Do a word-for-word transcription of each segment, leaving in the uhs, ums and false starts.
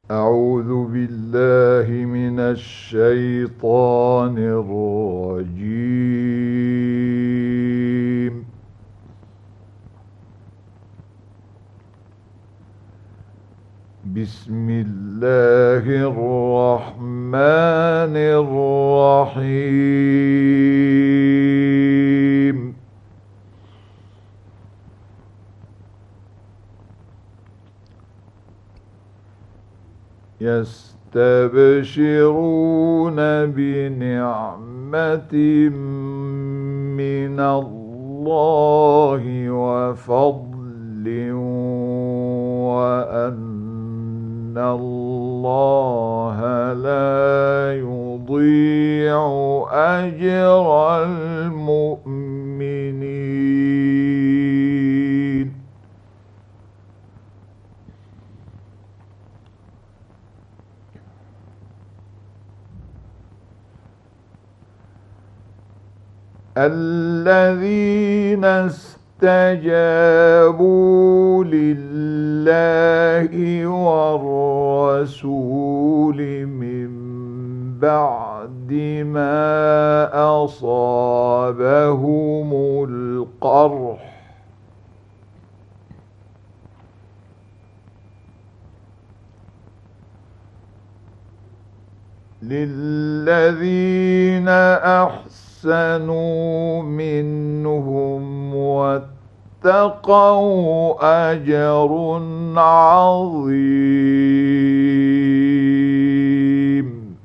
أعوذ بالله من الشيطان الرجيم. بسم الله الرحمن الرحيم. يستبشرون بنعمة من الله وفضل وأن الله لا يضيع أجر المؤمنين. الذين استجابوا لله والرسول من بعد ما أصابهم القرح للذين أحسنوا منهم واتقوا أجر عظيم.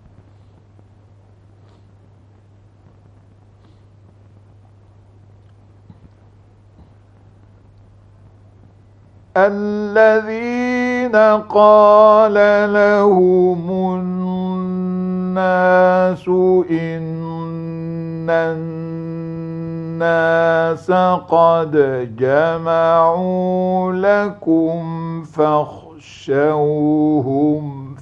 الذين قال لهم الناس إن الناس قد جمعوا لكم فاخشوهم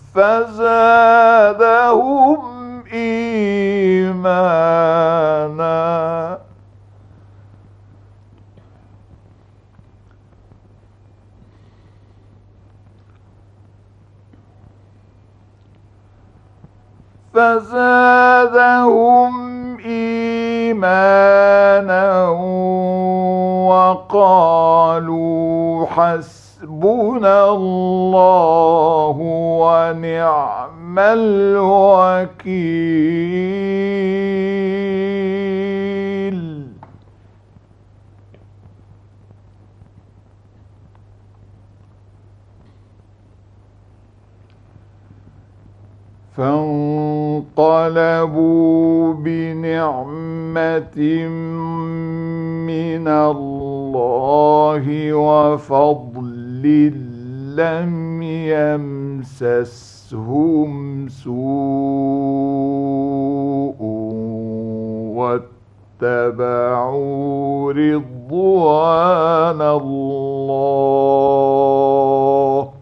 فزادهم إيمانا فزادهم إيمانا وقالوا حسبنا الله ونعم الوكيل. فانقلبوا بنعمة من الله وفضل لم يمسسهم سوء واتبعوا رضوان الله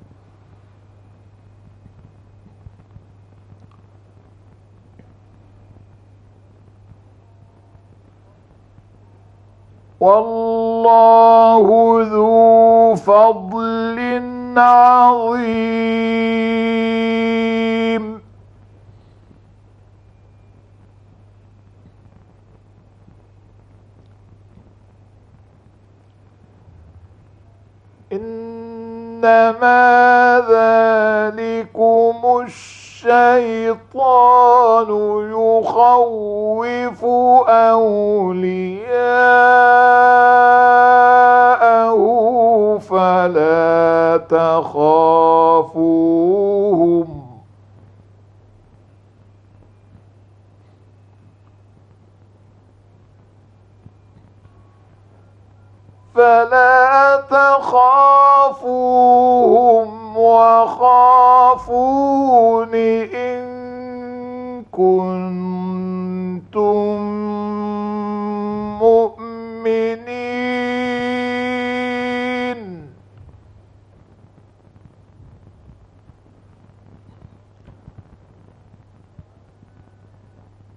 والله ذو فضل عظيم. إنما ذلكم الشيطان يخوف أولياءه فلا تخافوهم فلا تخافوهم وخافون إن كنتم مؤمنين.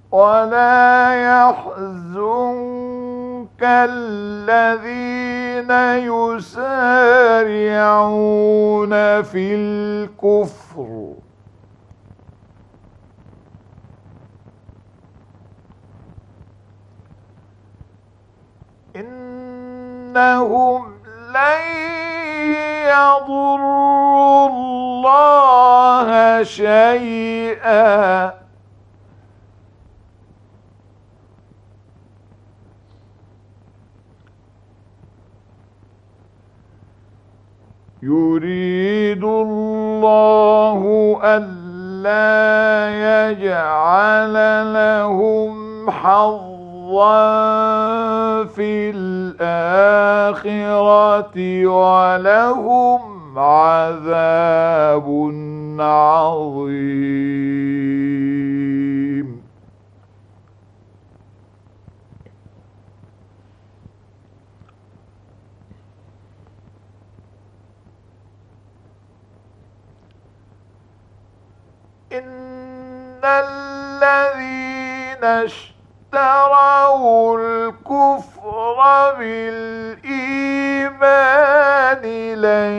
ولا يحزنك الذين يسارعون في الكفر إنهم لن يضروا الله شيئا يريد الله ألا يجعل لهم حظا في الآخرة ولهم عذاب عظيم. إن الذين اشتروا الكفر بالإيمان لن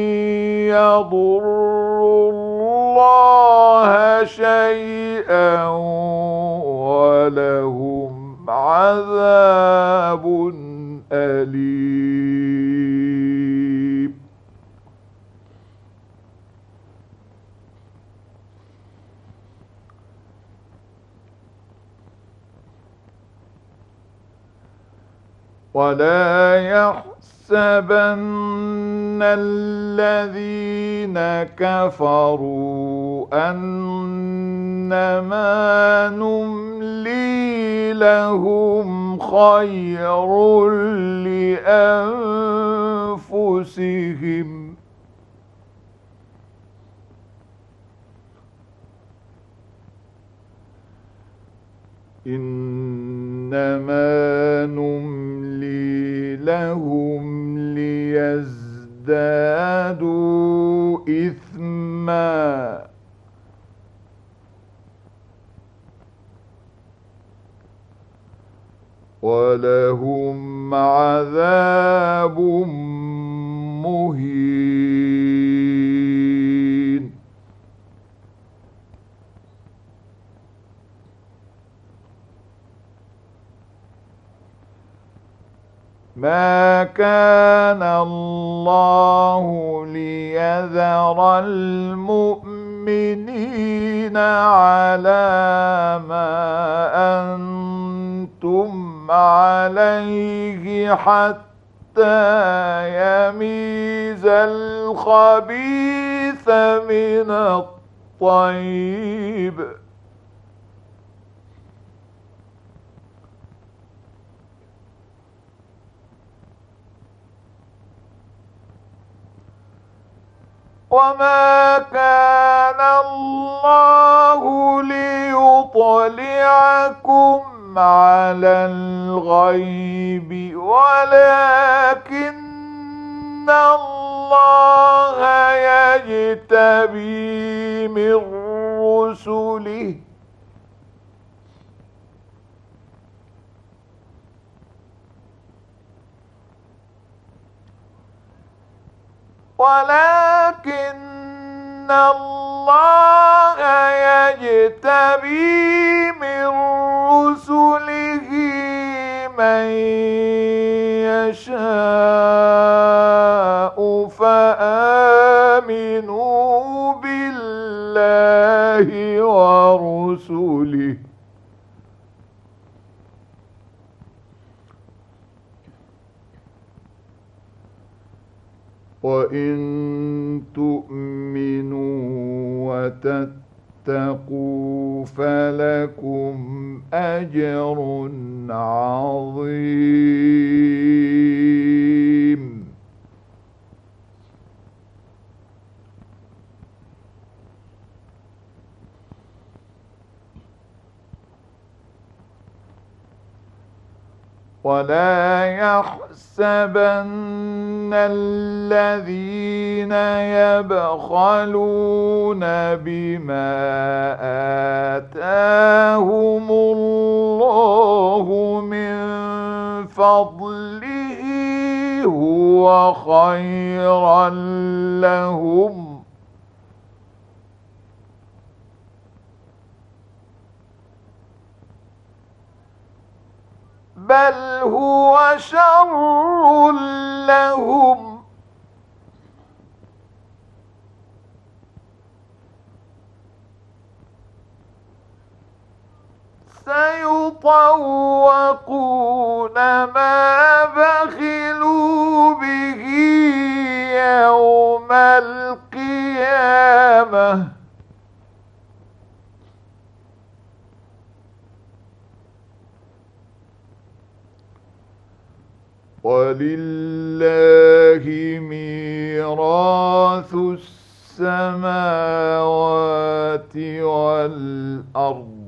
يضروا الله شيئا ولهم عذاب أليم. ولا يحسبن الذين كفروا أنما نملي لهم خير لأنفسهم إنما نملي لهم ليزدادوا إثما ولهم عذاب مهين. ما كان الله ليذر المؤمنين على ما أنتم عليه حتى يميز الخبيث من الطيب وما كان الله ليطلعكم على الغيب ولكن الله يجتبي من رسله ولكن الله يجتبي من رسله من يشاء فآمنوا بالله ورسله وإن تؤمنوا وتتقوا فلكم أجر عظيم. ولا يحسبن الذين يبخلون بما آتاهم الله من فضله هو خيرا لهم بل هو شر لهم سيطوقون ما بخلوا به يوم القيامة ولله ميراث السماوات والأرض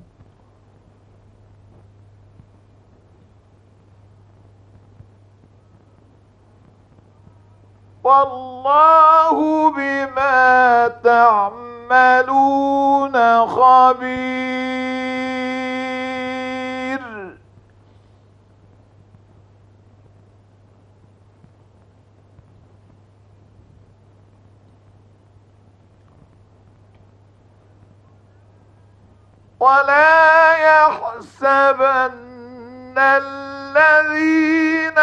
والله بما تعملون خبير ولا يحسبن الذين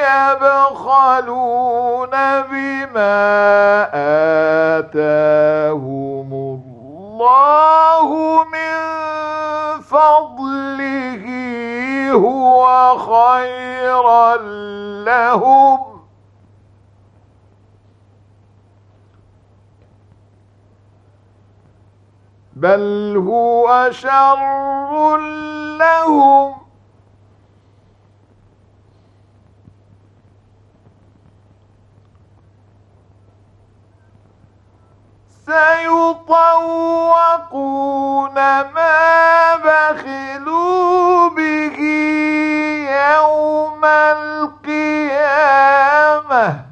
يبخلون بما آتاهم الله من فضله هو خيرا لهم بل هو شر لهم سيطوقون ما بخلوا به يوم القيامة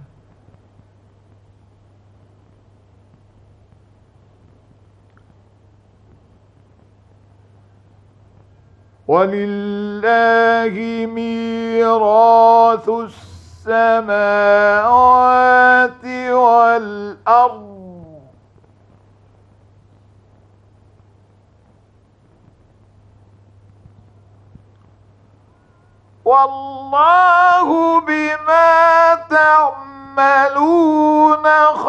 ولله ميراث السماوات والأرض والله بما تعملون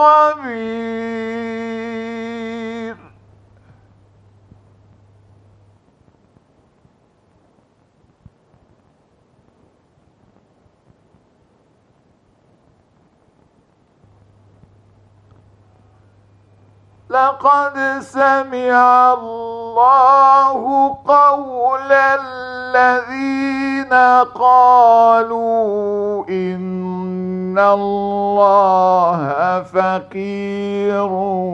خبير لقد سمع الله قول الذين قالوا إن الله فقير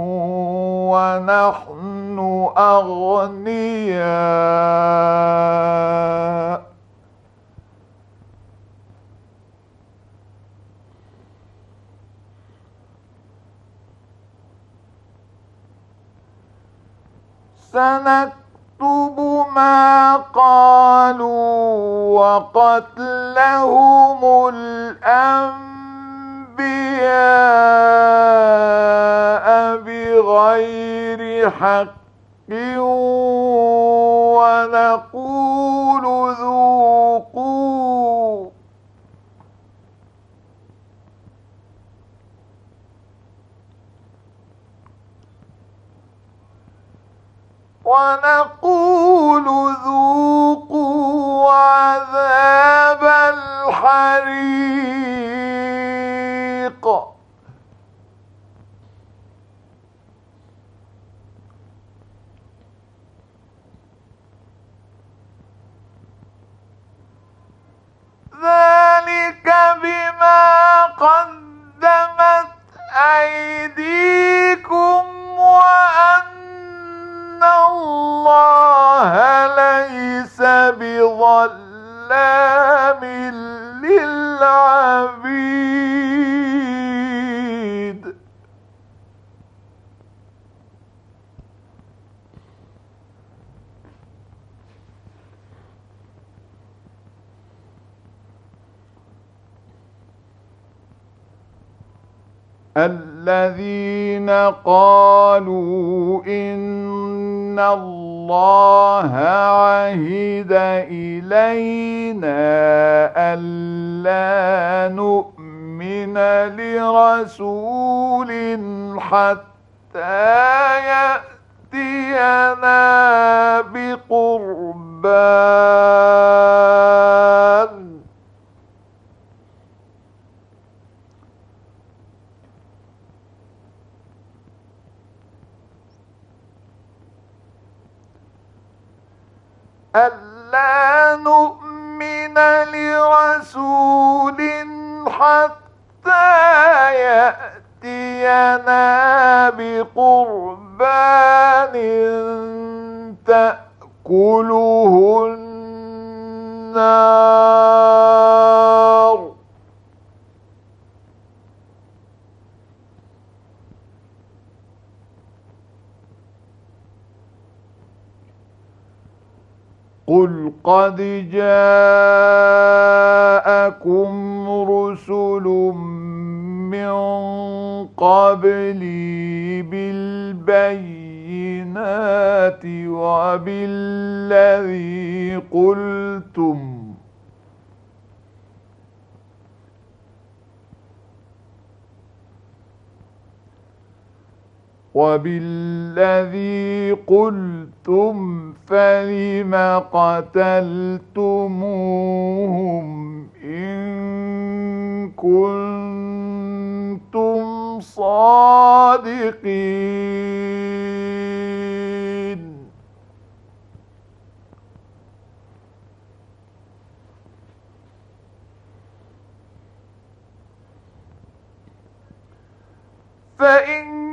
ونحن أغنياء سنكتب ما قالوا وقتلهم الأنبياء بغير حق ونقول ذوقوا ونقول ذوقوا عذاب الحريق ذلك بما قدمت أيديكم وأن الله ليس الذين قالوا إن الله عهد إلينا ألا نؤمن لرسول حتى يأتينا بقربان ألا نؤمن لرسول حتى يأتينا بقربان تأكله النار قل قد جاءكم رسل من قبلي بالبينات وبالذي قلتم وبالذي قلتم فلم قتلتموهم إن كنتم صادقين فإن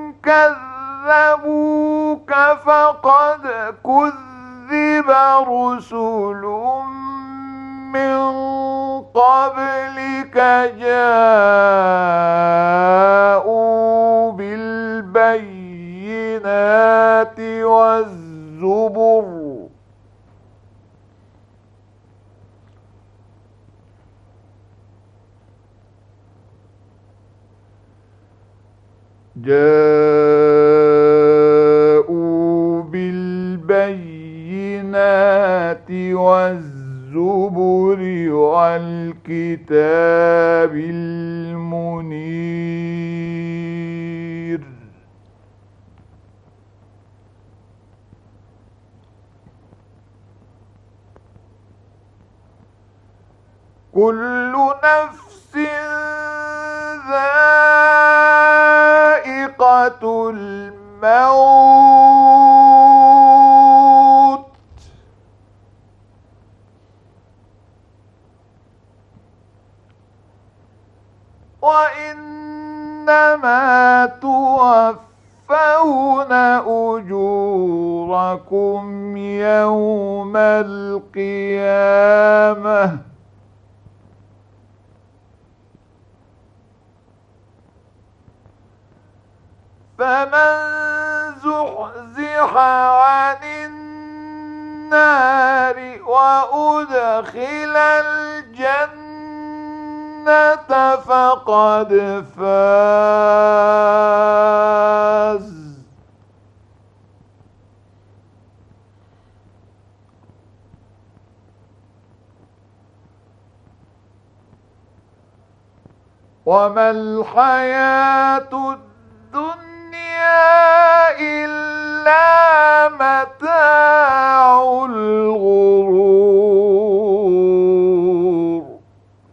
كذبوك فقد كذب رسل من قبلك جاءوا بالبينات والزبر جاءوا بالبينات والزبر والكتاب المنير كل نفس ذائقة الموت وإنما توفون أجوركم يوم القيامة فمن زحزح عن النار وأدخل الجنة فقد فاز وما الحياة الدنيا إلا متاع الغرور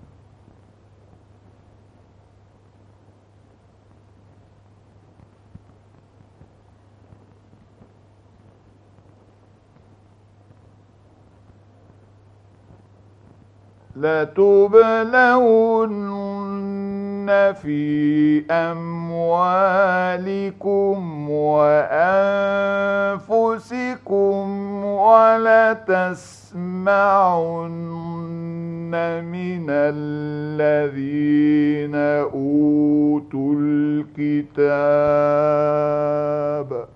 لتبلون في أموالكم وأنفسكم ولتسمعن من الذين أوتوا الكتاب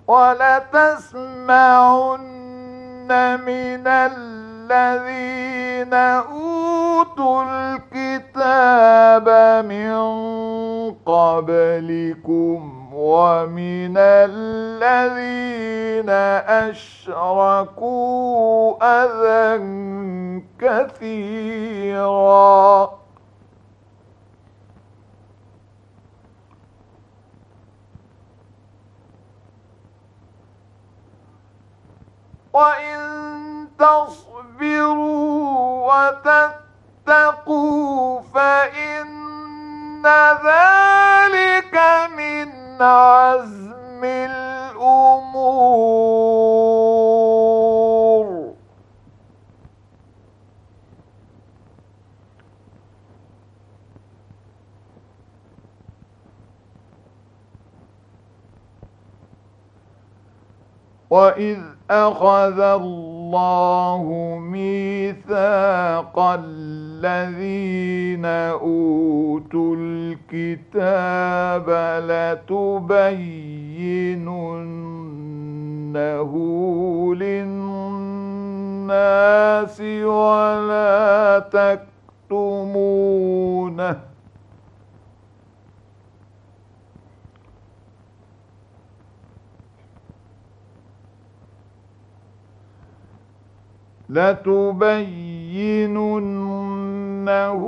ولتسمعن من الذين أوتوا الكتاب من قبلكم ومن الذين أشركوا أذى كثيرا وإن تصبروا وتتقوا فإن ذلك من عزم الأمور وإذ أخذ الله ميثاق الذين أوتوا الكتاب لتبيننه للناس ولا تكتمونه لتبيننه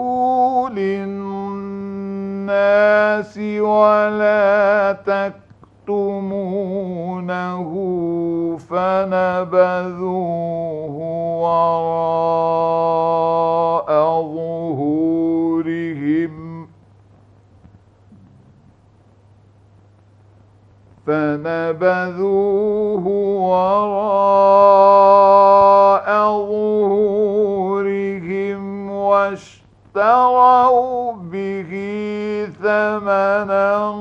للناس ولا تكتمونه فنبذوه وراء ظهورهم فنبذوه وراء ظهورهم واشتروا به ثمنا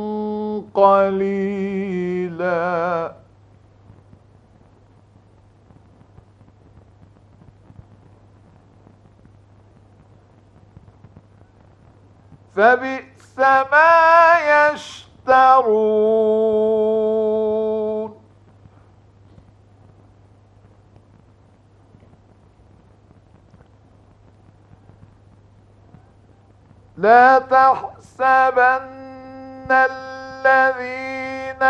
قليلا فبئس ما يشترون لا تحسبن الذين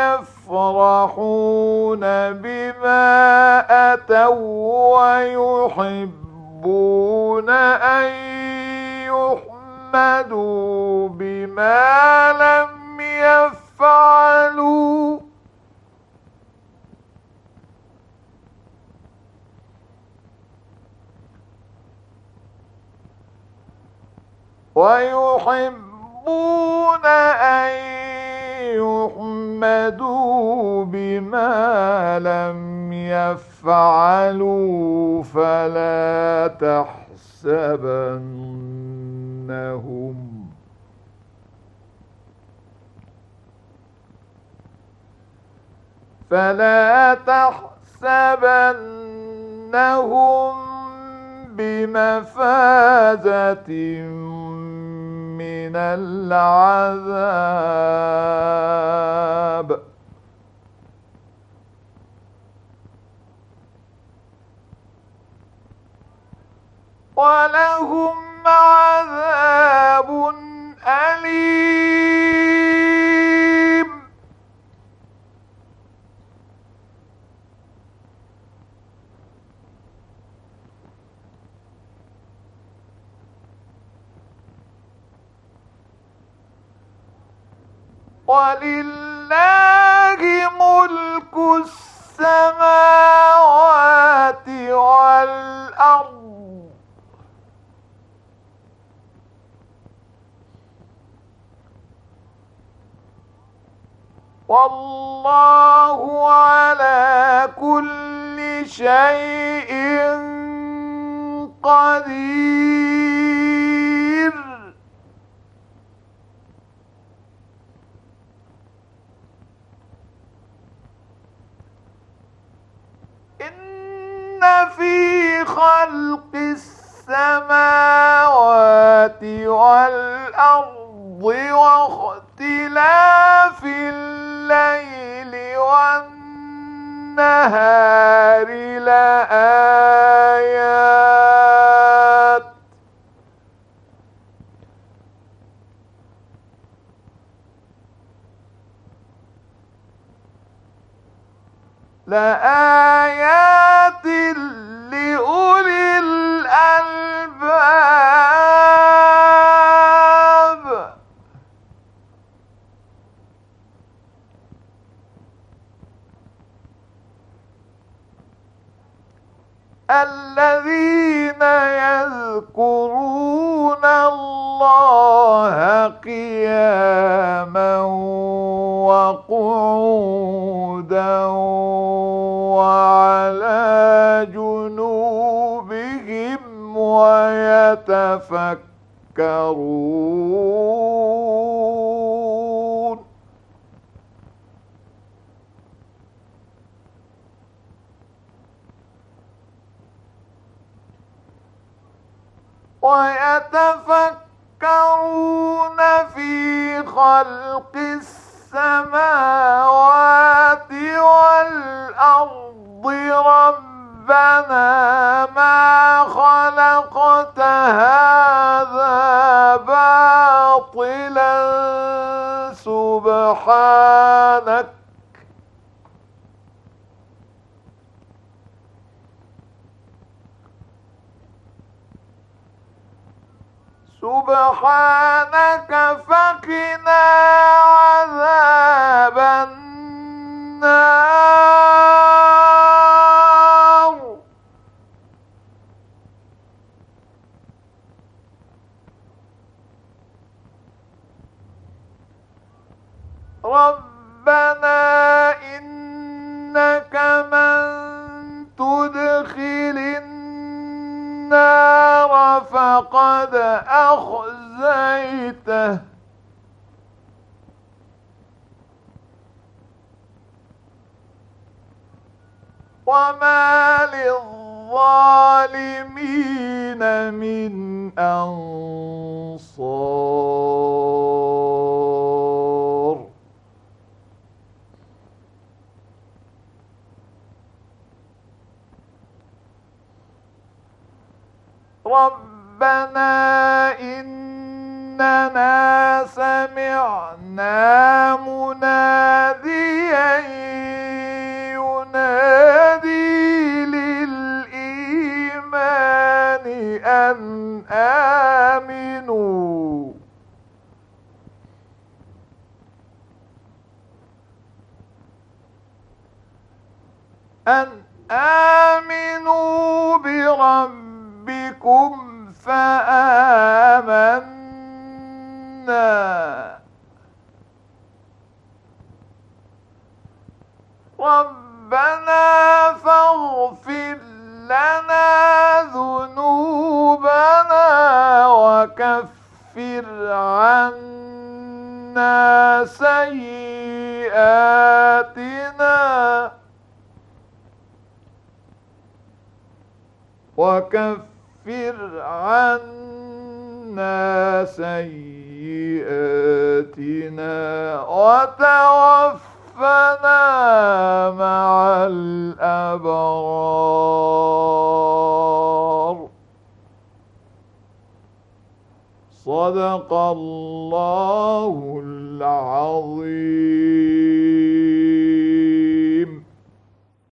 يفرحون بما أتوا ويحبون أن يحمدوا بما لم يفعلوا ويحبون أن يحمدوا بما لم يفعلوا فلا تحسبنهم فلا تحسبنهم بمفازة من العذاب ولهم عذاب أليم ولله ملك السماوات والأرض والله على كل شيء قدير إن في خلق السماوات والأرض واختلاف الليل والنهار النهار لآيات لآيات لأولي الألباب الذين يذكرون الله قياما وقعودا وعلى جنوبهم ويتفكرون ويتفكرون في خلق السماوات والأرض ربنا ما خلقت هذا باطلا سبحانك سبحانك فقنا عذاب النار ربنا إنك من تدخل النار فقد أخزيته وما للظالمين من أنصار ربنا إننا سمعنا مناديا ينادي للإيمان أن آمنوا أن آمنوا بربكم فآمنا ربنا فاغفر لنا ذنوبنا وكفر عنا سيئاتنا وكفر عنا سيئاتنا وتوفنا مع الأبرار صدق الله العظيم.